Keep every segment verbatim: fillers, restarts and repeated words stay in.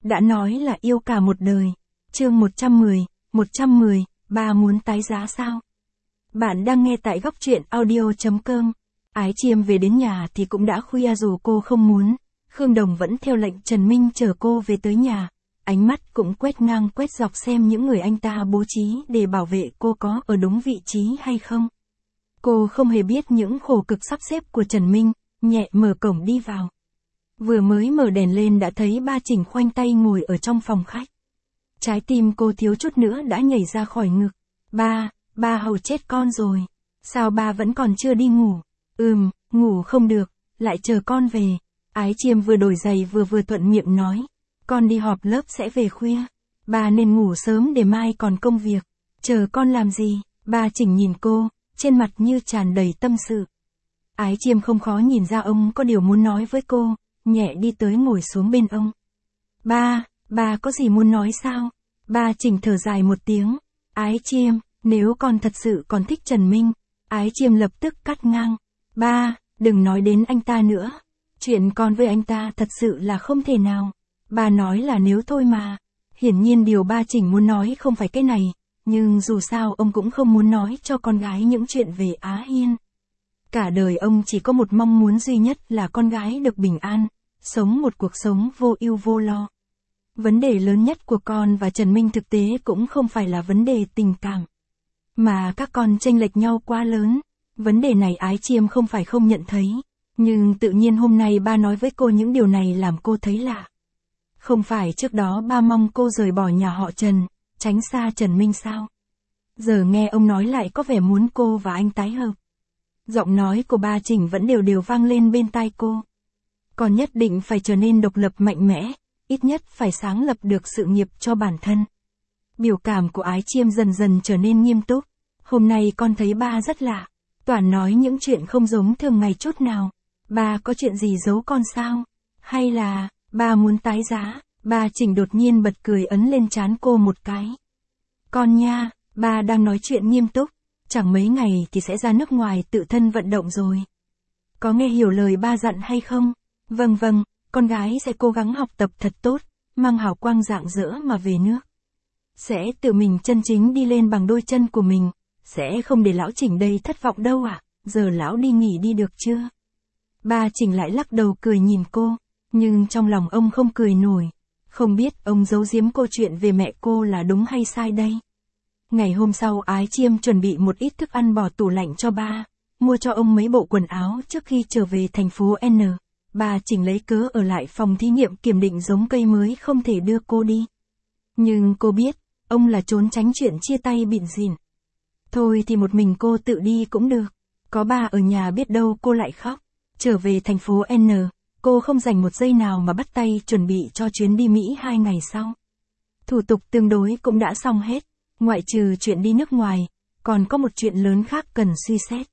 đã nói là yêu cả một đời. Chương một trăm mười, một trăm mười, ba muốn tái giá sao? Bạn đang nghe tại góc truyện audio chấm com. Ái Chiêm về đến nhà thì cũng đã khuya dù cô không muốn. Khương Đồng vẫn theo lệnh Trần Minh chở cô về tới nhà. Ánh mắt cũng quét ngang quét dọc xem những người anh ta bố trí để bảo vệ cô có ở đúng vị trí hay không. Cô không hề biết những khổ cực sắp xếp của Trần Minh, nhẹ mở cổng đi vào. Vừa mới mở đèn lên đã thấy ba Trình khoanh tay ngồi ở trong phòng khách. Trái tim cô thiếu chút nữa đã nhảy ra khỏi ngực. Ba, ba hầu chết con rồi. Sao ba vẫn còn chưa đi ngủ? Ừm, ngủ không được, lại chờ con về. Ái Chiêm vừa đổi giày vừa vừa thuận miệng nói. Con đi họp lớp sẽ về khuya. Ba nên ngủ sớm để mai còn công việc. Chờ con làm gì? Ba Trình nhìn cô, trên mặt như tràn đầy tâm sự. Ái Chiêm không khó nhìn ra ông có điều muốn nói với cô, nhẹ đi tới ngồi xuống bên ông. Ba, ba có gì muốn nói sao? Ba Trình thở dài một tiếng. Ái Chiêm, nếu con thật sự còn thích Trần Minh. Ái Chiêm lập tức cắt ngang. Ba, đừng nói đến anh ta nữa. Chuyện con với anh ta thật sự là không thể nào. Ba nói là nếu thôi mà. Hiển nhiên điều ba Trình muốn nói không phải cái này, nhưng dù sao ông cũng không muốn nói cho con gái những chuyện về Á Hiên. Cả đời ông chỉ có một mong muốn duy nhất là con gái được bình an, sống một cuộc sống vô ưu vô lo. Vấn đề lớn nhất của con và Trần Minh thực tế cũng không phải là vấn đề tình cảm, mà các con chênh lệch nhau quá lớn. Vấn đề này Ái Chiêm không phải không nhận thấy, nhưng tự nhiên hôm nay ba nói với cô những điều này làm cô thấy lạ. Không phải trước đó ba mong cô rời bỏ nhà họ Trần, tránh xa Trần Minh sao? Giờ nghe ông nói lại có vẻ muốn cô và anh tái hợp. Giọng nói của ba Trình vẫn đều đều vang lên bên tai cô. Còn nhất định phải trở nên độc lập mạnh mẽ, ít nhất phải sáng lập được sự nghiệp cho bản thân. Biểu cảm của Ái Chiêm dần dần trở nên nghiêm túc. Hôm nay con thấy ba rất lạ, toàn nói những chuyện không giống thường ngày chút nào. Ba có chuyện gì giấu con sao? Hay là, ba muốn tái giá? Ba Trình đột nhiên bật cười ấn lên trán cô một cái. Con nha, ba đang nói chuyện nghiêm túc, chẳng mấy ngày thì sẽ ra nước ngoài tự thân vận động rồi. Có nghe hiểu lời ba dặn hay không? Vâng vâng, con gái sẽ cố gắng học tập thật tốt, mang hào quang rạng rỡ mà về nước. Sẽ tự mình chân chính đi lên bằng đôi chân của mình, sẽ không để lão Trình đây thất vọng đâu ạ. À? Giờ lão đi nghỉ đi được chưa? Ba Trình lại lắc đầu cười nhìn cô, nhưng trong lòng ông không cười nổi. Không biết ông giấu giếm cô chuyện về mẹ cô là đúng hay sai đây. Ngày hôm sau Ái Chiêm chuẩn bị một ít thức ăn bỏ tủ lạnh cho ba, mua cho ông mấy bộ quần áo trước khi trở về thành phố N. Ba Trình lấy cớ ở lại phòng thí nghiệm kiểm định giống cây mới không thể đưa cô đi. Nhưng cô biết, ông là trốn tránh chuyện chia tay bịn rỉn. Thôi thì một mình cô tự đi cũng được. Có ba ở nhà biết đâu cô lại khóc. Trở về thành phố N, cô không dành một giây nào mà bắt tay chuẩn bị cho chuyến đi Mỹ hai ngày sau. Thủ tục tương đối cũng đã xong hết. Ngoại trừ chuyện đi nước ngoài, còn có một chuyện lớn khác cần suy xét.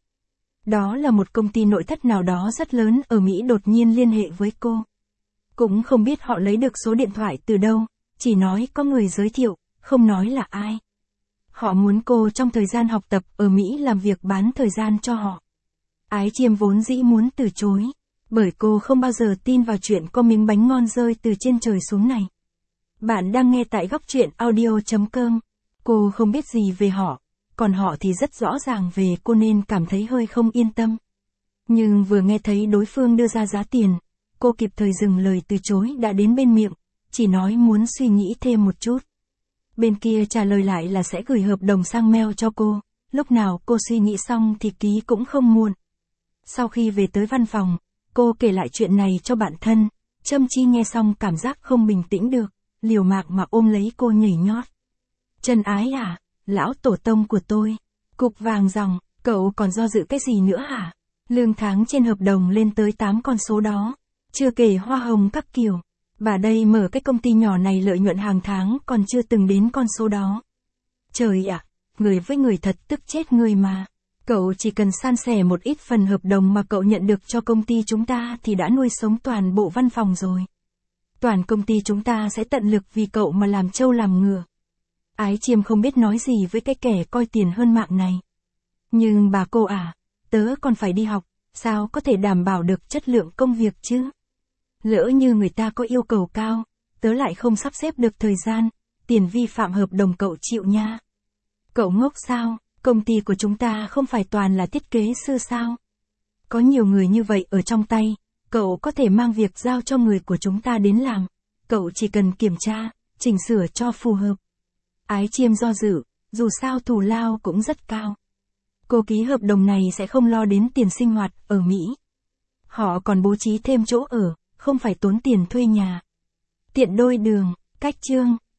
Đó là một công ty nội thất nào đó rất lớn ở Mỹ đột nhiên liên hệ với cô. Cũng không biết họ lấy được số điện thoại từ đâu, chỉ nói có người giới thiệu, không nói là ai. Họ muốn cô trong thời gian học tập ở Mỹ làm việc bán thời gian cho họ. Ái Chiêm vốn dĩ muốn từ chối, bởi cô không bao giờ tin vào chuyện có miếng bánh ngon rơi từ trên trời xuống này. Bạn đang nghe tại góc truyện audio chấm com. Cô không biết gì về họ, còn họ thì rất rõ ràng về cô nên cảm thấy hơi không yên tâm. Nhưng vừa nghe thấy đối phương đưa ra giá tiền, cô kịp thời dừng lời từ chối đã đến bên miệng, chỉ nói muốn suy nghĩ thêm một chút. Bên kia trả lời lại là sẽ gửi hợp đồng sang mail cho cô, lúc nào cô suy nghĩ xong thì ký cũng không muộn. Sau khi về tới văn phòng, cô kể lại chuyện này cho bạn thân, Trâm Chi nghe xong cảm giác không bình tĩnh được, liều mạng mà ôm lấy cô nhảy nhót. Trần Ái à, lão tổ tông của tôi, cục vàng ròng, cậu còn do dự cái gì nữa hả? Lương tháng trên hợp đồng lên tới tám con số đó, chưa kể hoa hồng các kiểu. Bà đây mở cái công ty nhỏ này lợi nhuận hàng tháng còn chưa từng đến con số đó. Trời ạ, người với người thật tức chết người mà. Cậu chỉ cần san sẻ một ít phần hợp đồng mà cậu nhận được cho công ty chúng ta thì đã nuôi sống toàn bộ văn phòng rồi. Toàn công ty chúng ta sẽ tận lực vì cậu mà làm trâu làm ngựa. Ái Chiêm không biết nói gì với cái kẻ coi tiền hơn mạng này. Nhưng bà cô à, tớ còn phải đi học, sao có thể đảm bảo được chất lượng công việc chứ? Lỡ như người ta có yêu cầu cao, tớ lại không sắp xếp được thời gian, tiền vi phạm hợp đồng cậu chịu nha. Cậu ngốc sao, công ty của chúng ta không phải toàn là thiết kế sư sao? Có nhiều người như vậy ở trong tay, cậu có thể mang việc giao cho người của chúng ta đến làm. Cậu chỉ cần kiểm tra, chỉnh sửa cho phù hợp. Ái Chiêm do dự, dù sao thù lao cũng rất cao. Cô ký hợp đồng này sẽ không lo đến tiền sinh hoạt ở Mỹ. Họ còn bố trí thêm chỗ ở, không phải tốn tiền thuê nhà. Tiện đôi đường, cách chương.